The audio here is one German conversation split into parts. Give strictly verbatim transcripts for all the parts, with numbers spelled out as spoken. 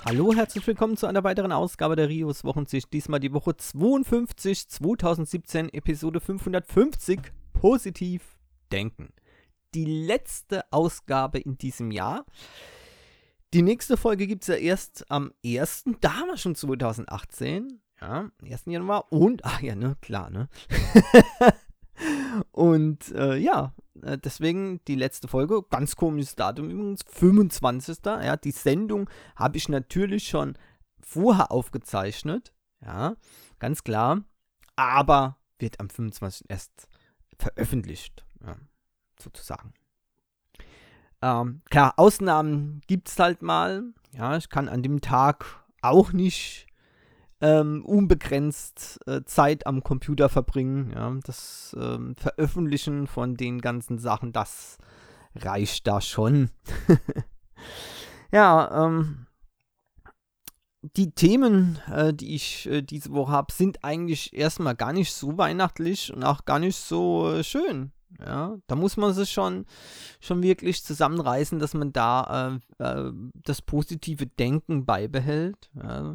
Hallo, herzlich willkommen zu einer weiteren Ausgabe der Rios Wochensicht. Diesmal die Woche zweiundfünfzig, zweitausendsiebzehn, Episode fünfhundertfünfzig, Positiv denken. Die letzte Ausgabe in diesem Jahr. Die nächste Folge gibt es ja erst am ersten Da haben wir schon zweitausendachtzehn. Ja, ersten Januar. Und, ach ja, ne, klar, ne. Und, äh, ja, deswegen die letzte Folge, ganz komisches Datum übrigens, fünfundzwanzigster Ja, die Sendung habe ich natürlich schon vorher aufgezeichnet, ja, ganz klar, aber wird am fünfundzwanzigsten erst veröffentlicht, ja, sozusagen. Ähm, klar, Ausnahmen gibt es halt mal, ja, ich kann an dem Tag auch nicht Ähm, unbegrenzt äh, Zeit am Computer verbringen. Ja, das ähm, Veröffentlichen von den ganzen Sachen, das reicht da schon. ja, ähm, die Themen, äh, die ich äh, diese Woche habe, sind eigentlich erstmal gar nicht so weihnachtlich und auch gar nicht so äh, schön. Ja, da muss man sich schon, schon wirklich zusammenreißen, dass man da äh, äh, das positive Denken beibehält. Ja.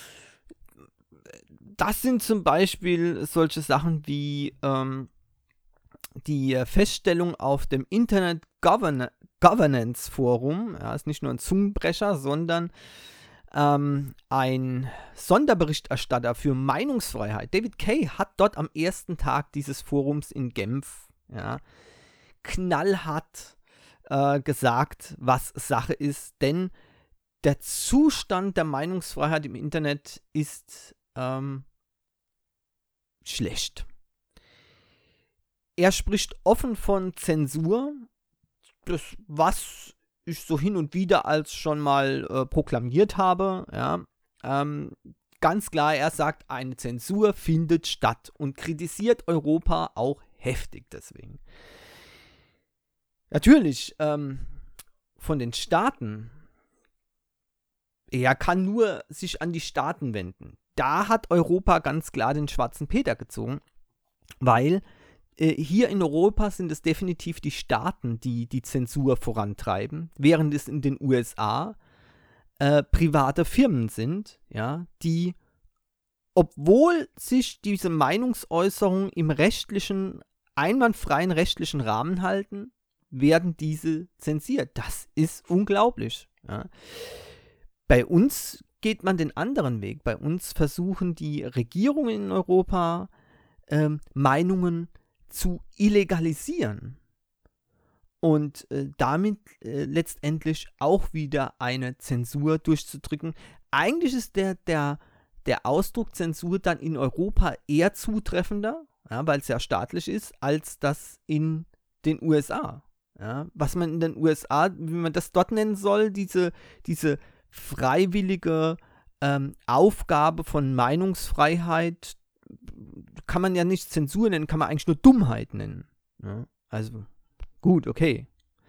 Das sind zum Beispiel solche Sachen wie ähm, die Feststellung auf dem Internet Govern- Governance Forum. Ja, ist nicht nur ein Zungenbrecher, sondern ähm, ein Sonderberichterstatter für Meinungsfreiheit. David Kay hat dort am ersten Tag dieses Forums in Genf ja, knallhart äh, gesagt, was Sache ist. Denn der Zustand der Meinungsfreiheit im Internet ist Ähm, schlecht. Er spricht offen von Zensur, das, was ich so hin und wieder als schon mal äh, proklamiert habe. Ja. Ähm, ganz klar, er sagt, eine Zensur findet statt und kritisiert Europa auch heftig deswegen. Natürlich, ähm, von den Staaten, er kann nur sich an die Staaten wenden. Da hat Europa ganz klar den schwarzen Peter gezogen, weil äh, hier in Europa sind es definitiv die Staaten, die die Zensur vorantreiben, während es in den U S A äh, private Firmen sind, ja, die, obwohl sich diese Meinungsäußerungen im rechtlichen, einwandfreien rechtlichen Rahmen halten, werden diese zensiert. Das ist unglaublich. Ja. Bei uns geht man den anderen Weg. Bei uns versuchen die Regierungen in Europa, ähm, Meinungen zu illegalisieren und äh, damit äh, letztendlich auch wieder eine Zensur durchzudrücken. Eigentlich ist der, der, der Ausdruck Zensur dann in Europa eher zutreffender, ja, weil es ja staatlich ist, als das in den U S A. Ja, was man in den U S A, wie man das dort nennen soll, diese, diese freiwillige ähm, Aufgabe von Meinungsfreiheit kann man ja nicht Zensur nennen, kann man eigentlich nur Dummheit nennen. Ja, also gut, okay.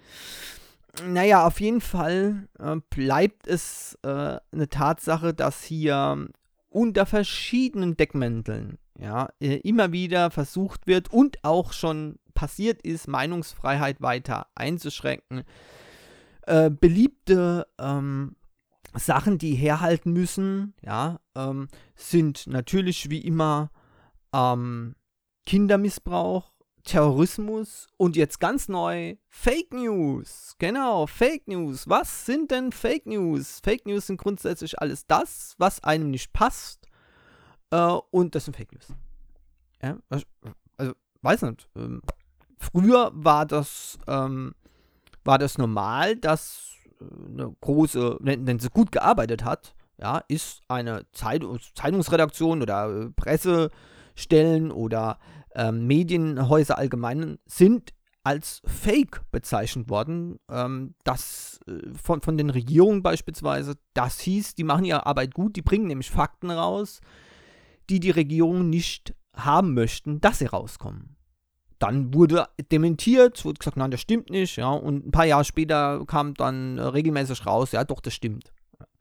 Naja, auf jeden Fall äh, bleibt es äh, eine Tatsache, dass hier unter verschiedenen Deckmänteln ja, äh, immer wieder versucht wird und auch schon passiert ist, Meinungsfreiheit weiter einzuschränken. Äh, beliebte ähm, Sachen, die herhalten müssen, ja, ähm, sind natürlich wie immer ähm, Kindermissbrauch, Terrorismus und jetzt ganz neu Fake News. Genau, Fake News. Was sind denn Fake News? Fake News sind grundsätzlich alles das, was einem nicht passt äh, und das sind Fake News. Ja, also, weiß nicht. Ähm, früher war das, ähm, war das normal, dass eine große, wenn, wenn sie gut gearbeitet hat, ja, ist eine Zeit, Zeitungsredaktion oder äh, Pressestellen oder ähm, Medienhäuser allgemein sind als Fake bezeichnet worden. Ähm, das äh, von, von den Regierungen beispielsweise, das hieß, die machen ihre Arbeit gut, die bringen nämlich Fakten raus, die die Regierungen nicht haben möchten, dass sie rauskommen. Dann wurde dementiert, wurde gesagt, nein, das stimmt nicht, ja, und ein paar Jahre später kam dann äh, regelmäßig raus, ja, doch, das stimmt.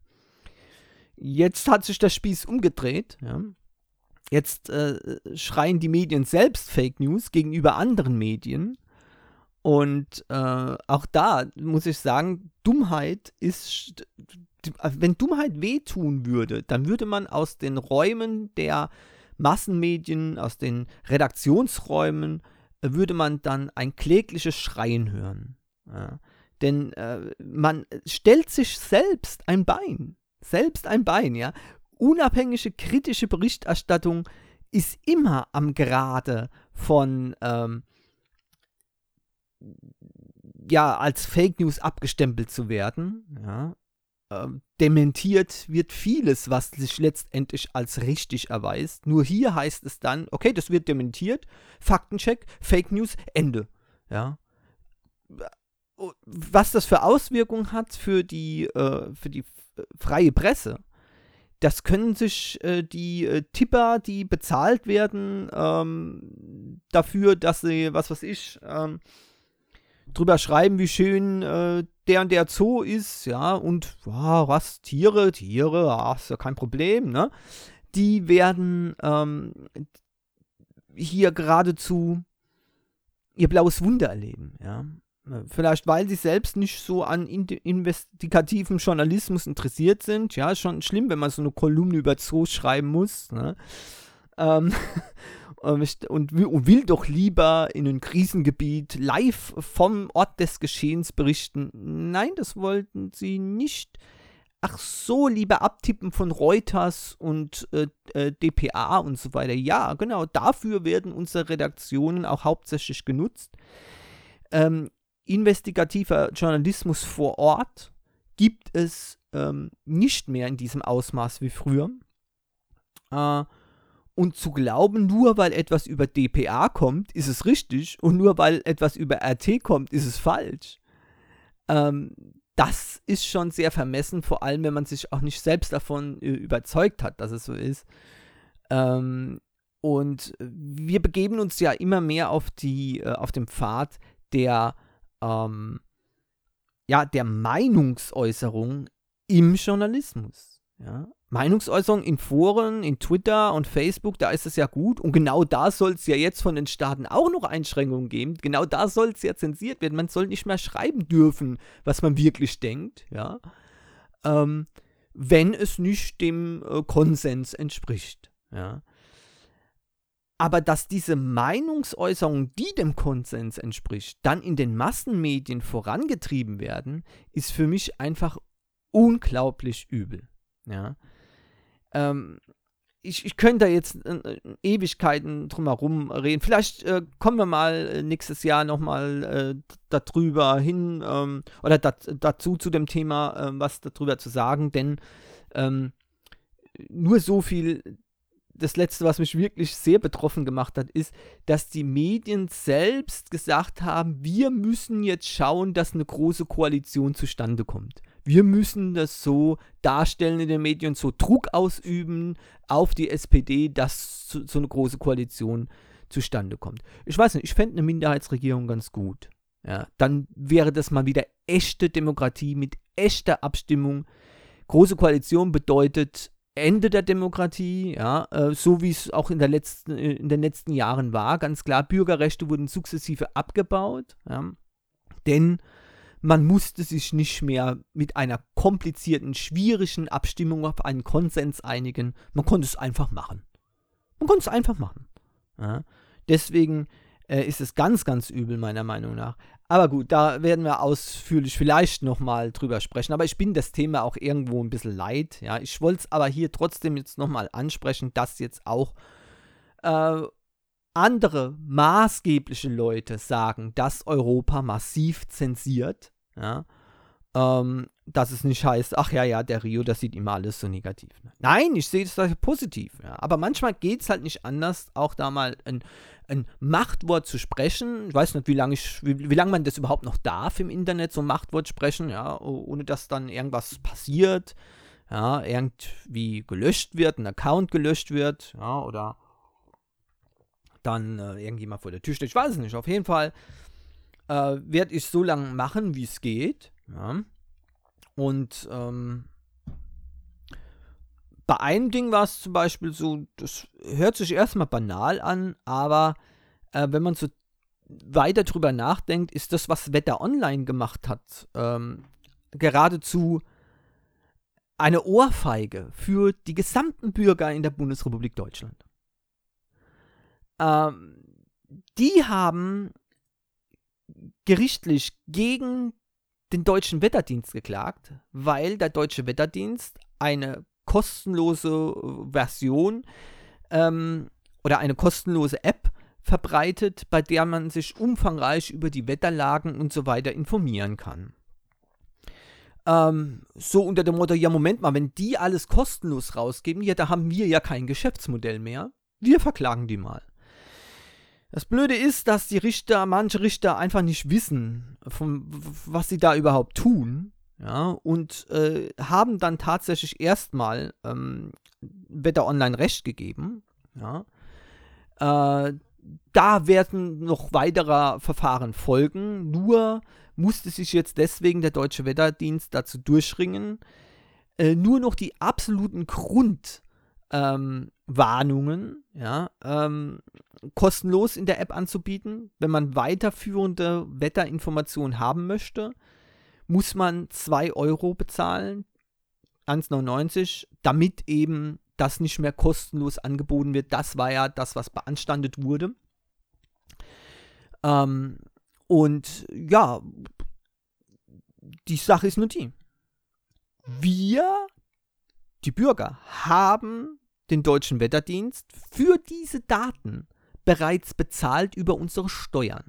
Jetzt hat sich der Spieß umgedreht, ja. Jetzt äh, schreien die Medien selbst Fake News gegenüber anderen Medien und äh, auch da muss ich sagen, Dummheit ist wenn Dummheit wehtun würde, dann würde man aus den Räumen der Massenmedien, aus den Redaktionsräumen, äh, würde man dann ein klägliches Schreien hören. Ja. Denn äh, man stellt sich selbst ein Bein. Selbst ein Bein, ja. Unabhängige kritische Berichterstattung ist immer am Grade von ähm, ja, als Fake News abgestempelt zu werden. Ja. Ähm, dementiert wird vieles, was sich letztendlich als richtig erweist. Nur hier heißt es dann, okay, das wird dementiert, Faktencheck, Fake News, Ende. Ja. Was das für Auswirkungen hat für die, äh, für die f- freie Presse, das können sich äh, die äh, Tipper, die bezahlt werden, ähm, dafür, dass sie, was weiß ich, ähm, drüber schreiben, wie schön äh, der und der Zoo ist, ja, und wow, was, Tiere, Tiere, ah, ist ja kein Problem, ne? Die werden ähm, hier geradezu ihr blaues Wunder erleben, ja. Vielleicht, weil sie selbst nicht so an in- investigativen Journalismus interessiert sind. Ja, ist schon schlimm, wenn man so eine Kolumne über Zoos schreiben muss. Ne? Ähm, und, will, und will doch lieber in ein Krisengebiet live vom Ort des Geschehens berichten. Nein, das wollten sie nicht. Ach so, lieber abtippen von Reuters und äh, äh, D P A und so weiter. Ja, genau, dafür werden unsere Redaktionen auch hauptsächlich genutzt. Ähm, investigativer Journalismus vor Ort gibt es ähm, nicht mehr in diesem Ausmaß wie früher. Äh, und zu glauben, nur weil etwas über D P A kommt, ist es richtig und nur weil etwas über R T kommt, ist es falsch. Ähm, das ist schon sehr vermessen, vor allem wenn man sich auch nicht selbst davon äh, überzeugt hat, dass es so ist. Ähm, und wir begeben uns ja immer mehr auf, die, äh, auf dem Pfad der Ähm, ja, der Meinungsäußerung im Journalismus. Ja? Meinungsäußerung in Foren, in Twitter und Facebook, da ist es ja gut. Und genau da soll es ja jetzt von den Staaten auch noch Einschränkungen geben. Genau da soll es ja zensiert werden. Man soll nicht mehr schreiben dürfen, was man wirklich denkt. Ja? Ähm, wenn es nicht dem äh, Konsens entspricht. Ja? Aber dass diese Meinungsäußerung, die dem Konsens entspricht, dann in den Massenmedien vorangetrieben werden, ist für mich einfach unglaublich übel. Ja. Ähm, ich, ich könnte da jetzt äh, Ewigkeiten drum herum reden. Vielleicht äh, kommen wir mal äh, nächstes Jahr nochmal äh, darüber hin ähm, oder dat, dazu zu dem Thema äh, was darüber zu sagen, denn ähm, nur so viel. Das Letzte, was mich wirklich sehr betroffen gemacht hat, ist, dass die Medien selbst gesagt haben, wir müssen jetzt schauen, dass eine große Koalition zustande kommt. Wir müssen das so darstellen in den Medien, so Druck ausüben auf die S P D, dass so, so eine große Koalition zustande kommt. Ich weiß nicht, ich fände eine Minderheitsregierung ganz gut. Ja, dann wäre das mal wieder echte Demokratie mit echter Abstimmung. Große Koalition bedeutet Ende der Demokratie, ja, äh, so wie es auch in, der letzten, äh, in den letzten Jahren war, ganz klar, Bürgerrechte wurden sukzessive abgebaut, ja, denn man musste sich nicht mehr mit einer komplizierten, schwierigen Abstimmung auf einen Konsens einigen, man konnte es einfach machen. Man konnte es einfach machen. Ja. Deswegen äh, ist es ganz, ganz übel, meiner Meinung nach. Aber gut, da werden wir ausführlich vielleicht nochmal drüber sprechen. Aber ich bin das Thema auch irgendwo ein bisschen leid. Ja. Ich wollte es aber hier trotzdem jetzt nochmal ansprechen, dass jetzt auch äh, andere maßgebliche Leute sagen, dass Europa massiv zensiert. Ja. Ähm, dass es nicht heißt, ach ja, ja, der Rio, das sieht immer alles so negativ. Nein, ich sehe das positiv. Ja. Aber manchmal geht es halt nicht anders, auch da mal ein, ein Machtwort zu sprechen. Ich weiß nicht, wie lange ich, wie, wie lange man das überhaupt noch darf im Internet, so ein Machtwort sprechen, ja, ohne dass dann irgendwas passiert, ja, irgendwie gelöscht wird, ein Account gelöscht wird, ja, oder dann äh, irgendjemand vor der Tür steht. Ich weiß es nicht. Auf jeden Fall äh, werde ich so lange machen, wie es geht. Ja. Und ähm, bei einem Ding war es zum Beispiel so, das hört sich erstmal banal an, aber äh, wenn man so weiter drüber nachdenkt, ist das, was Wetter Online gemacht hat, ähm, geradezu eine Ohrfeige für die gesamten Bürger in der Bundesrepublik Deutschland. Ähm, die haben gerichtlich gegen den Deutschen Wetterdienst geklagt, weil der Deutsche Wetterdienst eine kostenlose Version ähm, oder eine kostenlose App verbreitet, bei der man sich umfangreich über die Wetterlagen und so weiter informieren kann. Ähm, so unter dem Motto, ja Moment mal, wenn die alles kostenlos rausgeben, ja, da haben wir ja kein Geschäftsmodell mehr. Wir verklagen die mal. Das Blöde ist, dass die Richter, manche Richter einfach nicht wissen, von, was sie da überhaupt tun, ja, und äh, haben dann tatsächlich erstmal ähm, Wetter Online Recht gegeben, ja. Äh, da werden noch weitere Verfahren folgen, nur musste sich jetzt deswegen der Deutsche Wetterdienst dazu durchringen, äh, nur noch die absoluten Grundwarnungen ähm, ja, ähm, kostenlos in der App anzubieten. Wenn man weiterführende Wetterinformationen haben möchte, muss man zwei Euro bezahlen, eins neunundneunzig, damit eben das nicht mehr kostenlos angeboten wird. Das war ja das, was beanstandet wurde. Ähm, und ja, die Sache ist nur die. Wir, die Bürger, haben den Deutschen Wetterdienst für diese Daten bereits bezahlt über unsere Steuern.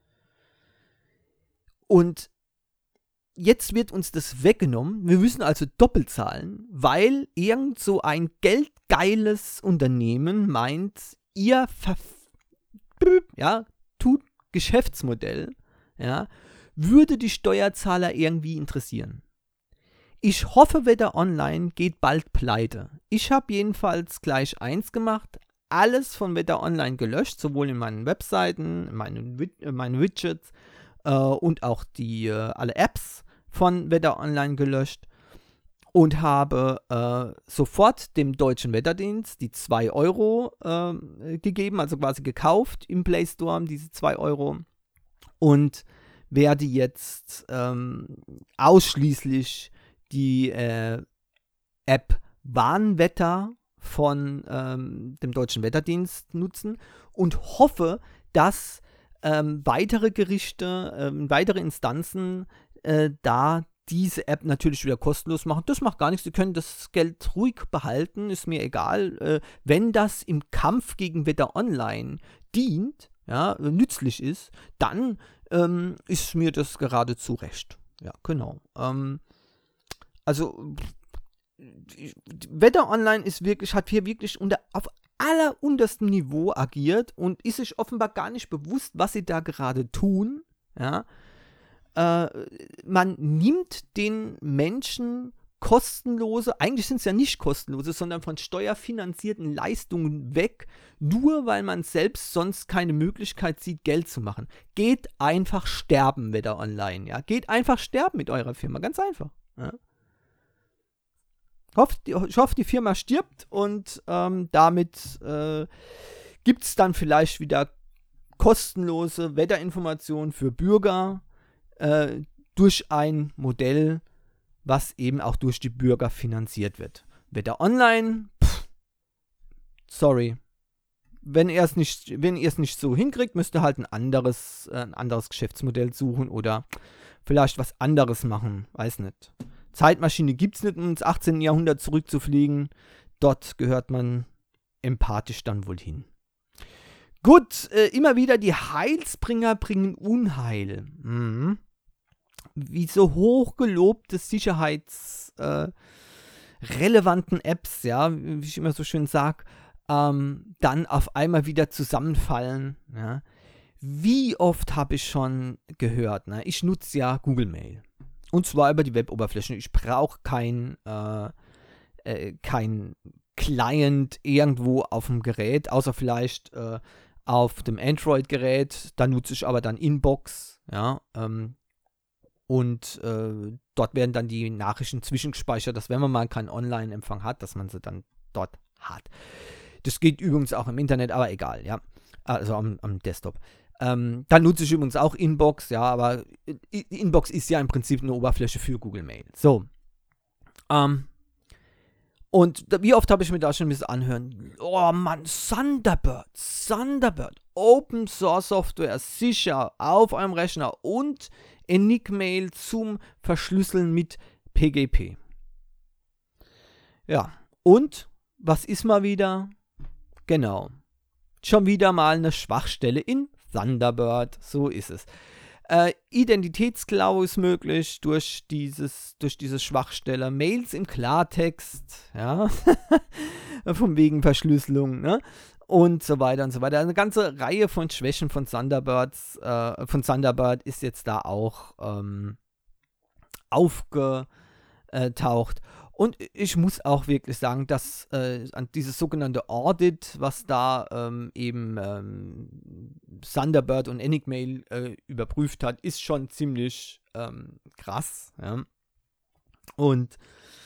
Und jetzt wird uns das weggenommen. Wir müssen also doppelt zahlen, weil irgend so ein geldgeiles Unternehmen meint, ihr Verf- ja, tut Geschäftsmodell, ja, würde die Steuerzahler irgendwie interessieren. Ich hoffe, Wetter Online geht bald pleite. Ich habe jedenfalls gleich eins gemacht, alles von Wetter Online gelöscht, sowohl in meinen Webseiten, in meinen, in meinen Widgets äh, und auch die, äh, alle Apps von Wetter Online gelöscht und habe äh, sofort dem Deutschen Wetterdienst die zwei Euro äh, gegeben, also quasi gekauft im Play Store, diese zwei Euro, und werde jetzt ähm, ausschließlich die äh, App Warnwetter von ähm, dem Deutschen Wetterdienst nutzen und hoffe, dass ähm, weitere Gerichte, ähm, weitere Instanzen äh, da diese App natürlich wieder kostenlos machen. Das macht gar nichts, Sie können das Geld ruhig behalten, ist mir egal. Äh, wenn das im Kampf gegen Wetter Online dient, ja, nützlich ist, dann ähm, ist mir das geradezu recht. Ja, genau. Ähm, also Wetter Online ist wirklich, hat hier wirklich unter, auf allerunterstem Niveau agiert und ist sich offenbar gar nicht bewusst, was sie da gerade tun. Ja. Äh, man nimmt den Menschen kostenlose, eigentlich sind es ja nicht kostenlose, sondern von steuerfinanzierten Leistungen weg, nur weil man selbst sonst keine Möglichkeit sieht, Geld zu machen. Geht einfach sterben, Wetter Online, ja. Geht einfach sterben mit eurer Firma, ganz einfach. Ja. Ich hoffe, die Firma stirbt und ähm, damit äh, gibt es dann vielleicht wieder kostenlose Wetterinformationen für Bürger äh, durch ein Modell, was eben auch durch die Bürger finanziert wird. Wetter Online, pff, sorry. Wenn ihr es nicht, wenn ihr es nicht so hinkriegt, müsst ihr halt ein anderes, äh, ein anderes Geschäftsmodell suchen oder vielleicht was anderes machen, weiß nicht. Zeitmaschine gibt es nicht, um ins achtzehnten Jahrhundert zurückzufliegen. Dort gehört man empathisch dann wohl hin. Gut, äh, immer wieder die Heilsbringer bringen Unheil. Mhm. Wie so hochgelobte sicherheitsrelevanten äh, Apps, ja, wie ich immer so schön sage, ähm, dann auf einmal wieder zusammenfallen. Ja. Wie oft habe ich schon gehört, ne? Ich nutze ja Google Mail. Und zwar über die Web-Oberfläche. Ich brauche kein, äh, äh, kein Client irgendwo auf dem Gerät, außer vielleicht äh, auf dem Android-Gerät. Da nutze ich aber dann Inbox, ja, ähm, und äh, dort werden dann die Nachrichten zwischengespeichert, dass wenn man mal keinen Online-Empfang hat, dass man sie dann dort hat. Das geht übrigens auch im Internet, aber egal, ja, also am, am Desktop. Ähm, dann nutze ich übrigens auch Inbox, ja, aber Inbox ist ja im Prinzip eine Oberfläche für Google Mail. So. Ähm, Und wie oft habe ich mir da schon ein bisschen anhören, oh Mann, Thunderbird, Thunderbird, Open Source Software, sicher, auf eurem Rechner und Enigmail zum Verschlüsseln mit P G P. Ja, und was ist mal wieder? Genau, schon wieder mal eine Schwachstelle in Thunderbird, so ist es. Äh, Identitätsklau ist möglich durch dieses, durch diese Schwachstelle. Mails im Klartext, ja, von wegen Verschlüsselung, ne? Und so weiter und so weiter. Eine ganze Reihe von Schwächen von Thunderbirds, äh, von Thunderbird ist jetzt da auch ähm, aufgetaucht. Und ich muss auch wirklich sagen, dass äh, dieses sogenannte Audit, was da ähm, eben ähm, Thunderbird und Enigmail äh, überprüft hat, ist schon ziemlich ähm, krass. Ja. Und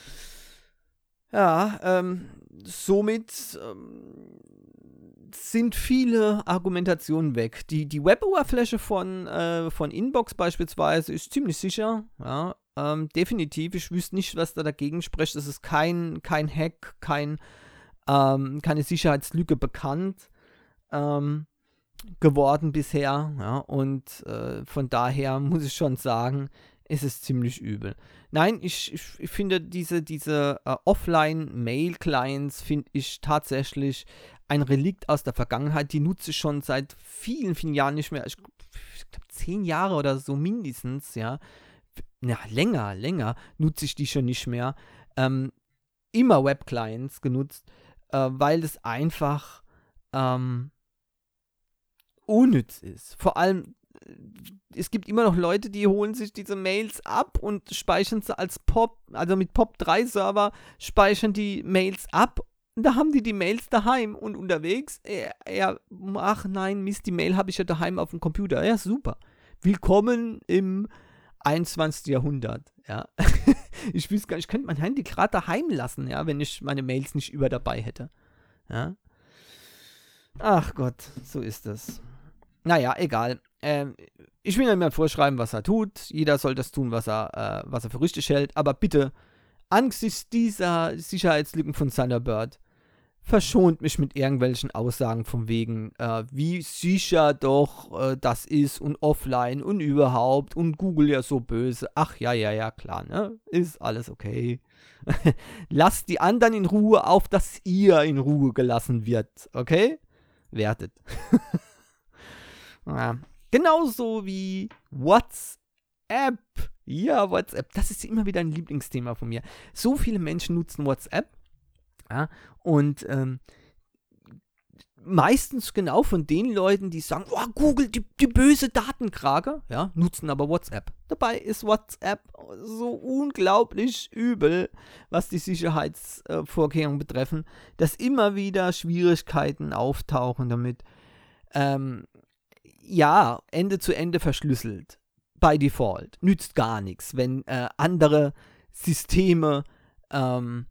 ja, ähm, somit ähm, sind viele Argumentationen weg. Die, die Web-Oberfläche von, äh, von Inbox beispielsweise ist ziemlich sicher, ja. Ähm, definitiv, ich wüsste nicht, was da dagegen spricht. Es ist kein, kein Hack, kein, ähm, keine Sicherheitslücke bekannt ähm, geworden bisher. Ja, und äh, von daher muss ich schon sagen, ist es ziemlich übel. Nein, ich, ich, ich finde diese, diese äh, Offline-Mail-Clients finde ich tatsächlich ein Relikt aus der Vergangenheit. Die nutze ich schon seit vielen, vielen Jahren nicht mehr. Ich, ich glaube, zehn Jahre oder so mindestens, ja. Ja, länger, länger nutze ich die schon nicht mehr. Ähm, immer Web-Clients genutzt, äh, weil es einfach ähm, unnütz ist. Vor allem, äh, es gibt immer noch Leute, die holen sich diese Mails ab und speichern sie als P O P, also mit P O P drei Server, speichern die Mails ab. Und da haben die die Mails daheim und unterwegs. Äh, ja, ach nein, Mist, die Mail habe ich ja daheim auf dem Computer. Ja, super. Willkommen im einundzwanzigsten Jahrhundert, ja. Ich wüsste gar nicht, ich könnte mein Handy gerade daheim lassen, ja, wenn ich meine Mails nicht über dabei hätte. Ja. Ach Gott, so ist das. Naja, egal. Ähm, ich will niemand vorschreiben, was er tut. Jeder soll das tun, was er, äh, was er für richtig hält. Aber bitte, angesichts dieser Sicherheitslücken von Thunderbird, verschont mich mit irgendwelchen Aussagen von wegen, äh, wie sicher doch äh, das ist und offline und überhaupt und Google ja so böse. Ach ja, ja, ja, klar, ne? Ist alles okay. Lasst die anderen in Ruhe, auf dass ihr in Ruhe gelassen wird, okay? Wertet. Ja. Genauso wie WhatsApp. Ja, WhatsApp. Das ist immer wieder ein Lieblingsthema von mir. So viele Menschen nutzen WhatsApp. Ja, und ähm, meistens genau von den Leuten, die sagen, oh, Google, die, die böse Datenkrake, ja, nutzen aber WhatsApp. Dabei ist WhatsApp so unglaublich übel, was die Sicherheitsvorkehrungen äh, betreffen, dass immer wieder Schwierigkeiten auftauchen damit. Ähm, ja, Ende zu Ende verschlüsselt, by Default, nützt gar nichts, wenn äh, andere Systeme ähm,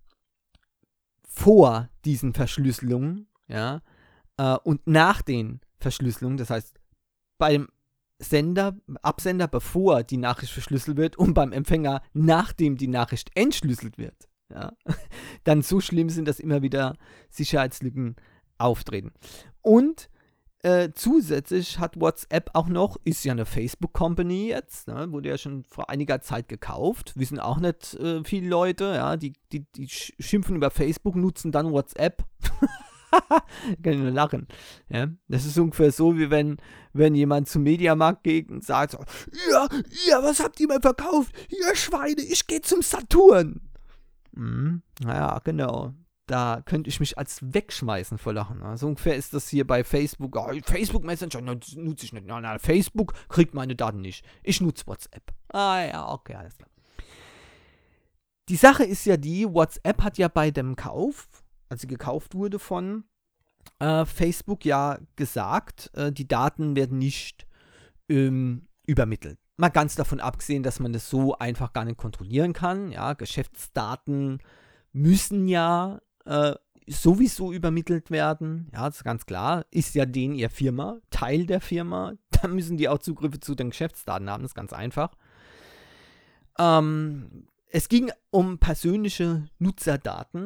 vor diesen Verschlüsselungen, ja, äh, und nach den Verschlüsselungen, das heißt, beim Sender, Absender, bevor die Nachricht verschlüsselt wird und beim Empfänger, nachdem die Nachricht entschlüsselt wird, ja, dann so schlimm sind, dass immer wieder Sicherheitslücken auftreten. Und äh, zusätzlich hat WhatsApp auch noch, ist ja eine Facebook-Company jetzt, ne, wurde ja schon vor einiger Zeit gekauft, wissen auch nicht äh, viele Leute, ja, die, die, die schimpfen über Facebook, nutzen dann WhatsApp. Kann ich nur lachen. Ja, das ist ungefähr so, wie wenn, wenn jemand zum Mediamarkt geht und sagt so, ja, ja, was habt ihr mir verkauft? Ihr Schweine, ich gehe zum Saturn. Mhm, naja, genau. Da könnte ich mich als wegschmeißen vor Lachen. So also ungefähr ist das hier bei Facebook. Oh, Facebook Messenger nutze ich nicht. Nein, nein, Facebook kriegt meine Daten nicht. Ich nutze WhatsApp. Ah ja, okay, alles klar. Die Sache ist ja die, WhatsApp hat ja bei dem Kauf, als sie gekauft wurde von äh, Facebook, ja gesagt, äh, die Daten werden nicht ähm, übermittelt. Mal ganz davon abgesehen, dass man das so einfach gar nicht kontrollieren kann. Ja, Geschäftsdaten müssen ja äh, sowieso übermittelt werden. Ja, das ist ganz klar. Ist ja denen ihr Firma, Teil der Firma. Da müssen die auch Zugriffe zu den Geschäftsdaten haben. Das ist ganz einfach. Ähm, es ging um persönliche Nutzerdaten.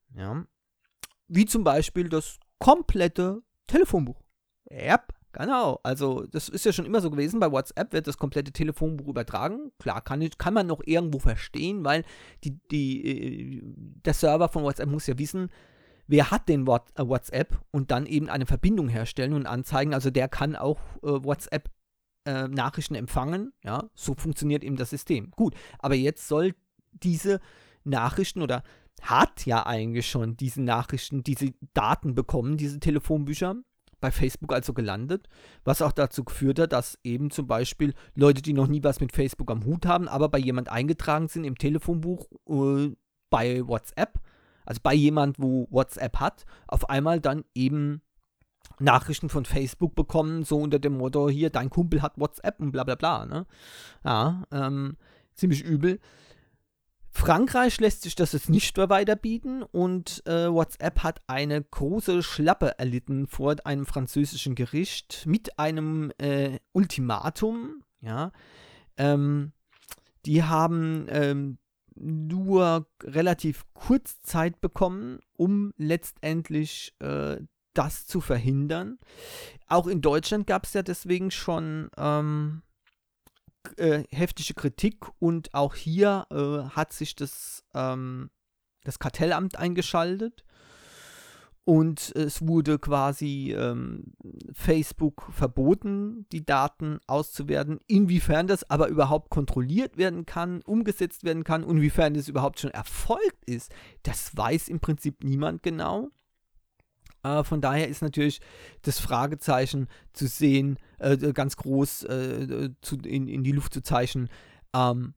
Ja. Wie zum Beispiel das komplette Telefonbuch. Ja, genau. Also das ist ja schon immer so gewesen. Bei WhatsApp wird das komplette Telefonbuch übertragen. Klar, kann, ich, kann man noch irgendwo verstehen, weil die, die, der Server von WhatsApp muss ja wissen, wer hat den WhatsApp und dann eben eine Verbindung herstellen und anzeigen. Also der kann auch äh, WhatsApp äh, Nachrichten empfangen. Ja, so funktioniert eben das System. Gut, aber jetzt soll diese Nachrichten oder hat ja eigentlich schon diese Nachrichten, diese Daten bekommen, diese Telefonbücher, bei Facebook also gelandet, was auch dazu geführt hat, dass eben zum Beispiel Leute, die noch nie was mit Facebook am Hut haben, aber bei jemand eingetragen sind im Telefonbuch äh, bei WhatsApp, also bei jemand, wo WhatsApp hat, auf einmal dann eben Nachrichten von Facebook bekommen, so unter dem Motto, hier, dein Kumpel hat WhatsApp und bla bla bla, ne? Ja, ähm, ziemlich übel. Frankreich lässt sich das jetzt nicht mehr weiterbieten und äh, WhatsApp hat eine große Schlappe erlitten vor einem französischen Gericht mit einem äh, Ultimatum. Ja, ähm, die haben ähm, nur relativ kurz Zeit bekommen, um letztendlich äh, das zu verhindern. Auch in Deutschland gab es ja deswegen schon ähm, Äh, heftige Kritik und auch hier äh, hat sich das, ähm, das Kartellamt eingeschaltet und es wurde quasi ähm, Facebook verboten, die Daten auszuwerten. Inwiefern das aber überhaupt kontrolliert werden kann, umgesetzt werden kann, inwiefern das überhaupt schon erfolgt ist, das weiß im Prinzip niemand genau. Äh, von daher ist natürlich das Fragezeichen zu sehen, äh, ganz groß äh, zu, in, in die Luft zu zeichnen, ähm,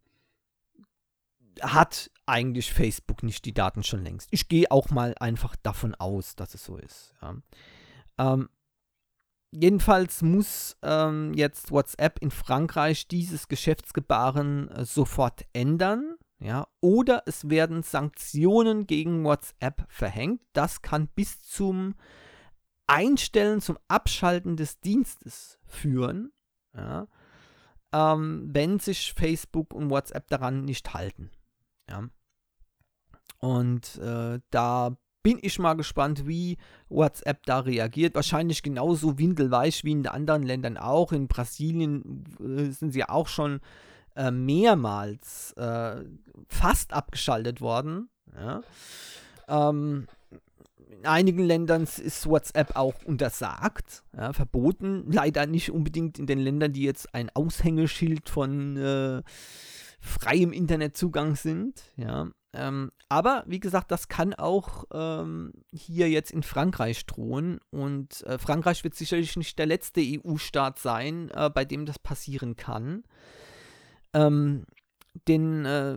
hat eigentlich Facebook nicht die Daten schon längst? Ich gehe auch mal einfach davon aus, dass es so ist. Ja. Ähm, jedenfalls muss ähm, jetzt WhatsApp in Frankreich dieses Geschäftsgebaren äh, sofort ändern. Ja, oder es werden Sanktionen gegen WhatsApp verhängt. Das kann bis zum Einstellen, zum Abschalten des Dienstes führen, ja, ähm, wenn sich Facebook und WhatsApp daran nicht halten. Ja. Und äh, da bin ich mal gespannt, wie WhatsApp da reagiert. Wahrscheinlich genauso windelweich wie in anderen Ländern auch. In Brasilien äh, sind sie auch schon Äh, mehrmals äh, fast abgeschaltet worden. Ja. Ähm, in einigen Ländern ist WhatsApp auch untersagt, ja, verboten. Leider nicht unbedingt in den Ländern, die jetzt ein Aushängeschild von äh, freiem Internetzugang sind. Ja. Ähm, aber wie gesagt, das kann auch ähm, hier jetzt in Frankreich drohen. Und äh, Frankreich wird sicherlich nicht der letzte E U-Staat sein, äh, bei dem das passieren kann. Ähm, denn äh,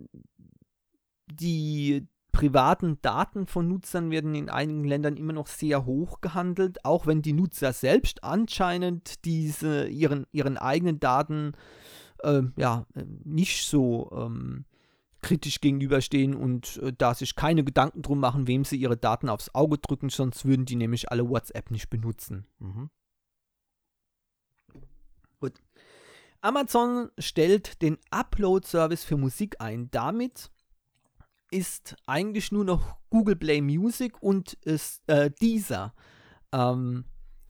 die privaten Daten von Nutzern werden in einigen Ländern immer noch sehr hoch gehandelt, auch wenn die Nutzer selbst anscheinend diese, ihren, ihren eigenen Daten äh, ja, nicht so ähm, kritisch gegenüberstehen und äh, da sich keine Gedanken drum machen, wem sie ihre Daten aufs Auge drücken, sonst würden die nämlich alle WhatsApp nicht benutzen. Mhm. Gut. Amazon stellt den Upload-Service für Musik ein. Damit ist eigentlich nur noch Google Play Music und ist äh, Deezer. Ähm,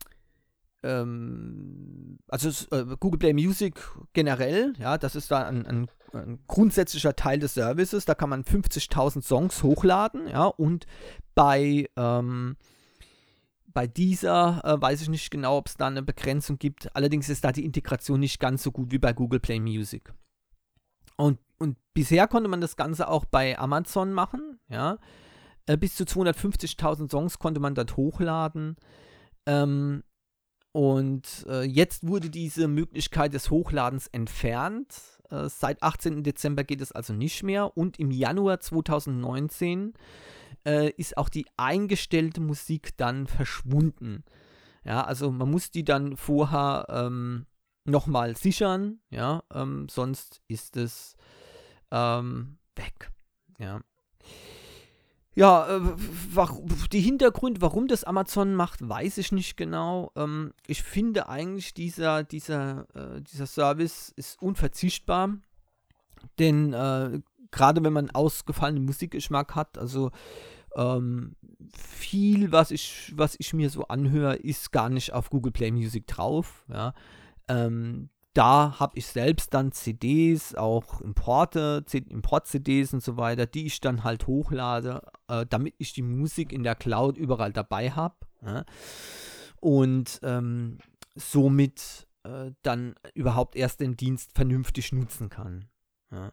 ähm, also äh, Google Play Music generell, ja, das ist da ein, ein, ein grundsätzlicher Teil des Services. Da kann man fünfzigtausend Songs hochladen, ja, und bei ähm, Bei dieser äh, weiß ich nicht genau, ob es da eine Begrenzung gibt. Allerdings ist da die Integration nicht ganz so gut wie bei Google Play Music. Und, und bisher konnte man das Ganze auch bei Amazon machen. Ja? Äh, bis zu zweihundertfünfzigtausend Songs konnte man dort hochladen. Ähm, und äh, jetzt wurde diese Möglichkeit des Hochladens entfernt. Äh, seit achtzehnten Dezember geht es also nicht mehr. Und im Januar zweitausendneunzehn Äh, ist auch die eingestellte Musik dann verschwunden. Ja, also man muss die dann vorher ähm, nochmal sichern, ja, ähm, sonst ist es ähm, weg. Ja, ja äh, die Hintergründe, warum das Amazon macht, weiß ich nicht genau. Ähm, ich finde eigentlich, dieser, dieser, äh, dieser Service ist unverzichtbar, denn äh, gerade wenn man ausgefallenen Musikgeschmack hat, also Ähm, viel, was ich, was ich mir so anhöre, ist gar nicht auf Google Play Music drauf. Ja. Ähm, da habe ich selbst dann C Ds, auch Importe, Import-C Ds und so weiter, die ich dann halt hochlade, äh, damit ich die Musik in der Cloud überall dabei habe. Ja. Und ähm, somit äh, dann überhaupt erst den Dienst vernünftig nutzen kann. Ja.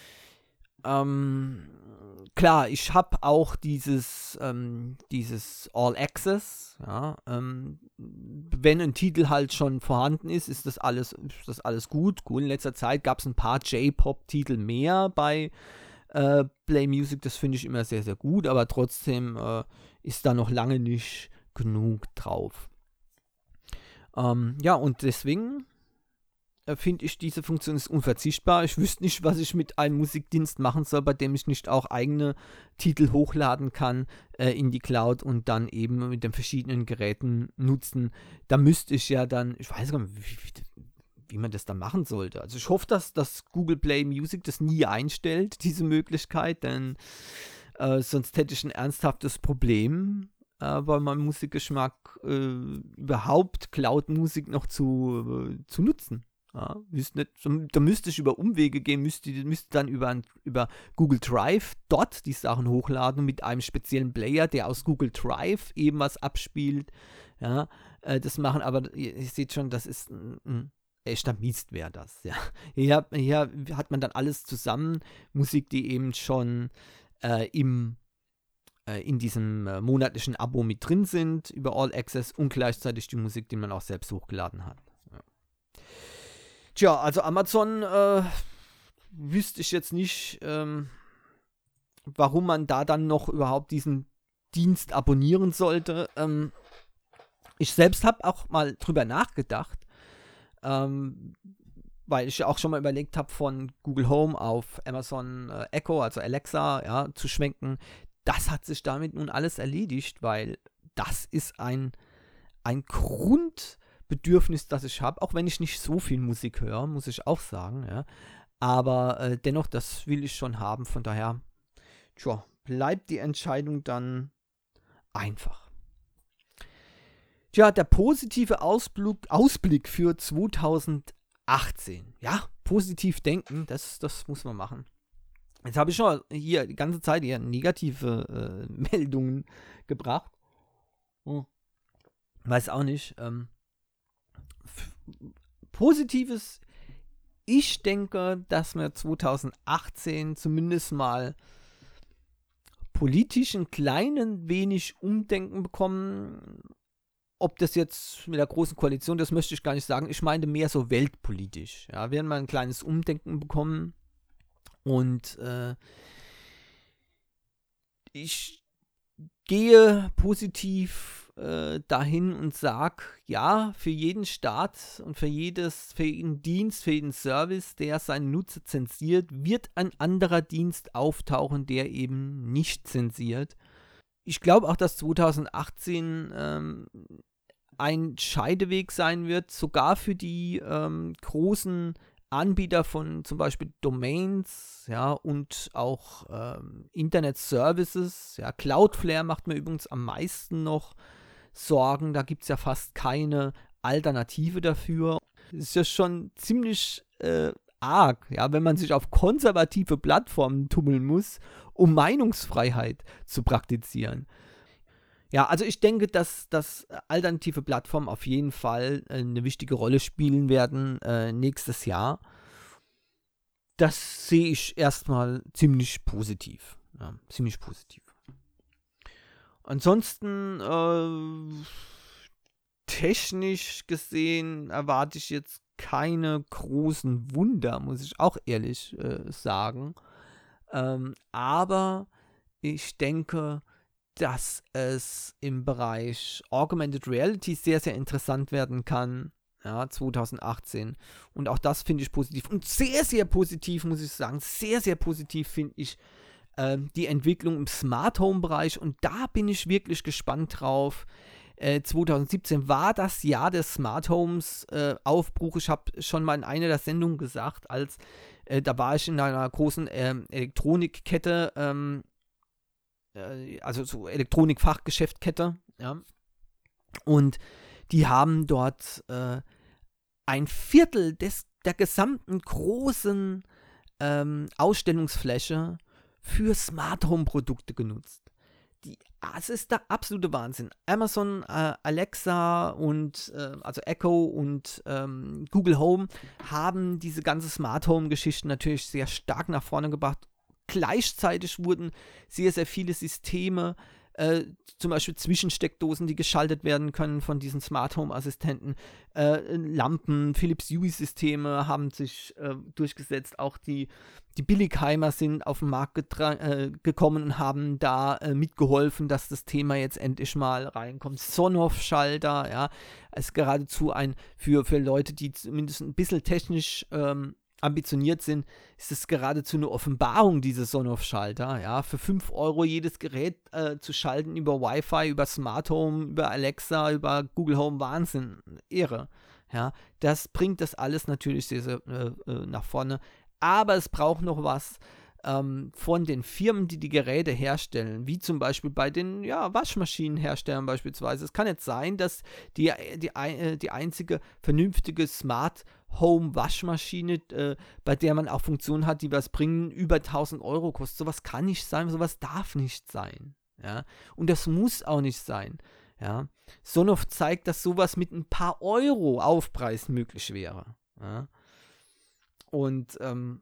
Ähm, klar, ich habe auch dieses, ähm, dieses All Access, ja, ähm, wenn ein Titel halt schon vorhanden ist, ist das alles, ist das alles gut. Gut, in letzter Zeit gab es ein paar J-Pop-Titel mehr bei äh, Play Music, das finde ich immer sehr, sehr gut, aber trotzdem äh, ist da noch lange nicht genug drauf. Ähm, ja, und deswegen finde ich, diese Funktion ist unverzichtbar. Ich wüsste nicht, was ich mit einem Musikdienst machen soll, bei dem ich nicht auch eigene Titel hochladen kann äh, in die Cloud und dann eben mit den verschiedenen Geräten nutzen. Da müsste ich ja dann, ich weiß gar nicht, wie, wie, wie man das dann machen sollte. Also ich hoffe, dass, dass Google Play Music das nie einstellt, diese Möglichkeit, denn äh, sonst hätte ich ein ernsthaftes Problem äh, bei meinem Musikgeschmack, äh, überhaupt Cloud-Musik noch zu, äh, zu nutzen. Ja, nicht, da müsste ich über Umwege gehen, müsste, müsste dann über, über Google Drive dort die Sachen hochladen mit einem speziellen Player, der aus Google Drive eben was abspielt. Ja, äh, das machen, aber ihr, ihr seht schon, das ist ein, ein echter Mist, wäre das. Ja. Hier, hier hat man dann alles zusammen, Musik, die eben schon äh, im äh, in diesem äh, monatlichen Abo mit drin sind, über All Access und gleichzeitig die Musik, die man auch selbst hochgeladen hat. Tja, also Amazon äh, wüsste ich jetzt nicht, ähm, warum man da dann noch überhaupt diesen Dienst abonnieren sollte. Ähm, ich selbst habe auch mal drüber nachgedacht, ähm, weil ich ja auch schon mal überlegt habe, von Google Home auf Amazon äh, Echo, also Alexa, ja, zu schwenken. Das hat sich damit nun alles erledigt, weil das ist ein, ein Grund... Bedürfnis, das ich habe, auch wenn ich nicht so viel Musik höre, muss ich auch sagen, ja. Aber äh, dennoch, das will ich schon haben, von daher, tja, bleibt die Entscheidung dann einfach. Tja, der positive Ausblick, Ausblick für zweitausendachtzehn. Ja, positiv denken, das, das muss man machen. Jetzt habe ich schon hier die ganze Zeit eher negative äh, Meldungen gebracht. Hm. Weiß auch nicht, ähm, Positives, ich denke, dass wir zweitausendachtzehn zumindest mal politisch ein kleinen wenig Umdenken bekommen. Ob das jetzt mit der Großen Koalition, das möchte ich gar nicht sagen. Ich meine mehr so weltpolitisch. Ja, werden wir ein kleines Umdenken bekommen. Und äh, ich gehe positiv äh, dahin und sage, ja, für jeden Staat und für jedes, für jeden Dienst, für jeden Service, der seinen Nutzer zensiert, wird ein anderer Dienst auftauchen, der eben nicht zensiert. Ich glaube auch, dass zweitausendachtzehn ähm, ein Scheideweg sein wird, sogar für die ähm, großen Anbieter von zum Beispiel Domains, ja, und auch ähm, Internet-Services. Ja, Cloudflare macht mir übrigens am meisten noch Sorgen. Da gibt es ja fast keine Alternative dafür. Das ist ja schon ziemlich äh, arg, ja, wenn man sich auf konservative Plattformen tummeln muss, um Meinungsfreiheit zu praktizieren. Ja, also ich denke, dass, dass alternative Plattformen auf jeden Fall äh, eine wichtige Rolle spielen werden äh, nächstes Jahr. Das sehe ich erstmal ziemlich positiv. Ja, ziemlich positiv. Ansonsten, äh, technisch gesehen, erwarte ich jetzt keine großen Wunder, muss ich auch ehrlich äh, sagen. Ähm, aber ich denke, dass es im Bereich Augmented Reality sehr, sehr interessant werden kann, ja, zweitausendachtzehn. Und auch das finde ich positiv. Und sehr, sehr positiv, muss ich sagen, sehr, sehr positiv finde ich ähm, die Entwicklung im Smart Home Bereich. Und da bin ich wirklich gespannt drauf. Äh, zweitausendsiebzehn war das Jahr des Smart Homes äh, Aufbruch. Ich habe schon mal in einer der Sendungen gesagt, als äh, da war ich in einer großen ähm, Elektronikkette ähm, äh, also so Elektronik-Fachgeschäftkette, ja. Und die haben dort äh, ein Viertel des, der gesamten großen ähm, Ausstellungsfläche für Smart Home Produkte genutzt. Die, das ist der absolute Wahnsinn. Amazon, äh, Alexa und äh, also Echo und ähm, Google Home haben diese ganze Smart Home Geschichte natürlich sehr stark nach vorne gebracht. Gleichzeitig wurden sehr, sehr viele Systeme, äh, zum Beispiel Zwischensteckdosen, die geschaltet werden können von diesen Smart Home Assistenten, äh, Lampen, Philips Hue-Systeme haben sich äh, durchgesetzt, auch die, die Billigheimer sind auf den Markt getra- äh, gekommen und haben da äh, mitgeholfen, dass das Thema jetzt endlich mal reinkommt. Sonoff-Schalter, ja, ist geradezu ein, für, für Leute, die zumindest ein bisschen technisch ähm, ambitioniert sind, ist es geradezu eine Offenbarung, diese Sonoff-Schalter, ja, für fünf Euro jedes Gerät äh, zu schalten über Wi-Fi, über Smart Home, über Alexa, über Google Home, Wahnsinn, Ehre, ja, das bringt das alles natürlich sehr, sehr äh, äh, nach vorne, aber es braucht noch was ähm, von den Firmen, die die Geräte herstellen, wie zum Beispiel bei den, ja, Waschmaschinenherstellern beispielsweise. Es kann jetzt sein, dass die, die, die, die einzige vernünftige Smart Home Waschmaschine, äh, bei der man auch Funktionen hat, die was bringen, über tausend Euro kostet. Sowas kann nicht sein, sowas darf nicht sein. Ja? Und das muss auch nicht sein. Ja? Sonoff zeigt, dass sowas mit ein paar Euro Aufpreis möglich wäre. Ja? Und ähm,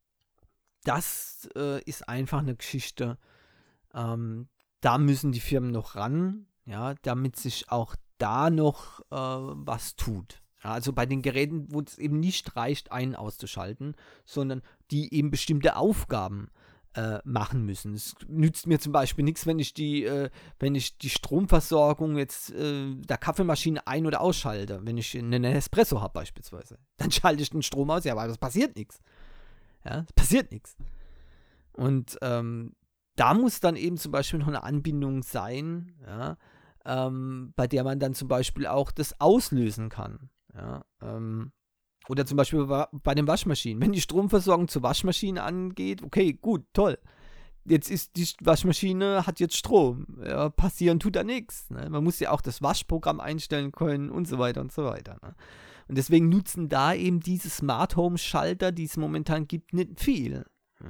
das äh, ist einfach eine Geschichte, ähm, da müssen die Firmen noch ran, ja, damit sich auch da noch äh, was tut. Ja, also bei den Geräten, wo es eben nicht reicht, einen auszuschalten, sondern die eben bestimmte Aufgaben äh, machen müssen. Es nützt mir zum Beispiel nichts, wenn ich die, äh, wenn ich die Stromversorgung jetzt äh, der Kaffeemaschine ein- oder ausschalte, wenn ich einen Espresso habe beispielsweise. Dann schalte ich den Strom aus, ja, aber das passiert nichts. Ja, es passiert nichts. Und ähm, da muss dann eben zum Beispiel noch eine Anbindung sein, ja, ähm, bei der man dann zum Beispiel auch das auslösen kann. Ja, ähm, oder zum Beispiel bei den Waschmaschinen. Wenn die Stromversorgung zur Waschmaschine angeht, okay, gut, toll. Jetzt ist die Waschmaschine, hat jetzt Strom. Ja, passieren tut da nichts. Ne? Man muss ja auch das Waschprogramm einstellen können und so weiter und so weiter. Ne? Und deswegen nutzen da eben diese Smart Home Schalter, die es momentan gibt, nicht viel.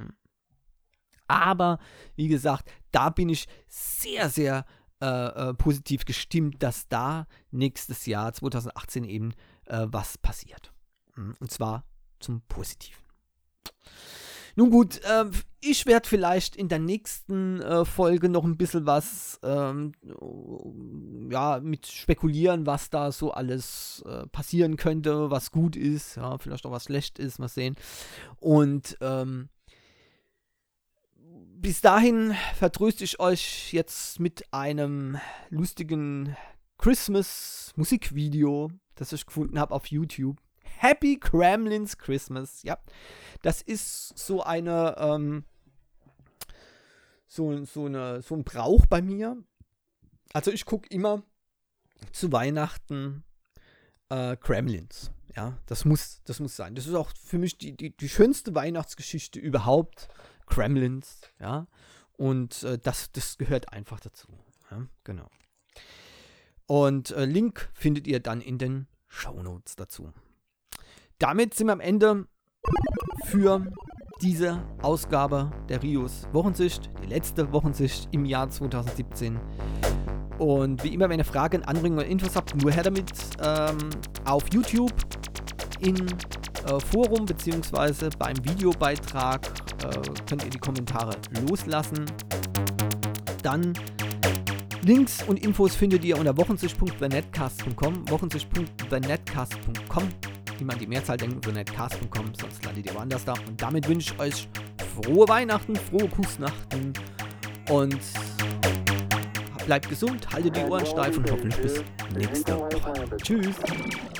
Aber, wie gesagt, da bin ich sehr, sehr äh, äh, positiv gestimmt, dass da nächstes Jahr, zwanzig achtzehn, eben äh, was passiert. Und zwar zum Positiven. Nun gut, äh, ich werde vielleicht in der nächsten äh, Folge noch ein bisschen was ähm, ja, mit spekulieren, was da so alles äh, passieren könnte, was gut ist, ja, vielleicht auch was schlecht ist, mal sehen. Und ähm, bis dahin vertröste ich euch jetzt mit einem lustigen Christmas-Musikvideo, das ich gefunden habe auf YouTube. Happy Gremlins Christmas, ja. Das ist so eine, ähm, so, so, eine, so ein Brauch bei mir. Also ich gucke immer zu Weihnachten äh, Gremlins, ja. Das muss, das muss sein. Das ist auch für mich die, die, die schönste Weihnachtsgeschichte überhaupt. Gremlins, ja. Und äh, das, das gehört einfach dazu. Ja? Genau. Und äh, Link findet ihr dann in den Shownotes dazu. Damit sind wir am Ende für diese Ausgabe der Rios Wochensicht, die letzte Wochensicht im Jahr zwanzig siebzehn. Und wie immer, wenn ihr Fragen, Anregungen oder Infos habt, nur her damit. Ähm, auf YouTube, im äh, Forum bzw. beim Videobeitrag äh, könnt ihr die Kommentare loslassen. Dann Links und Infos findet ihr unter wochensicht punkt the netcast punkt com, wochensicht punkt the netcast punkt com. Wie man die Mehrzahl denkt, the netcast punkt com, sonst landet ihr woanders da. Und damit wünsche ich euch frohe Weihnachten, frohe Kussnachten und bleibt gesund, haltet die Ohren steif und hoffentlich bis nächste Woche. Tschüss!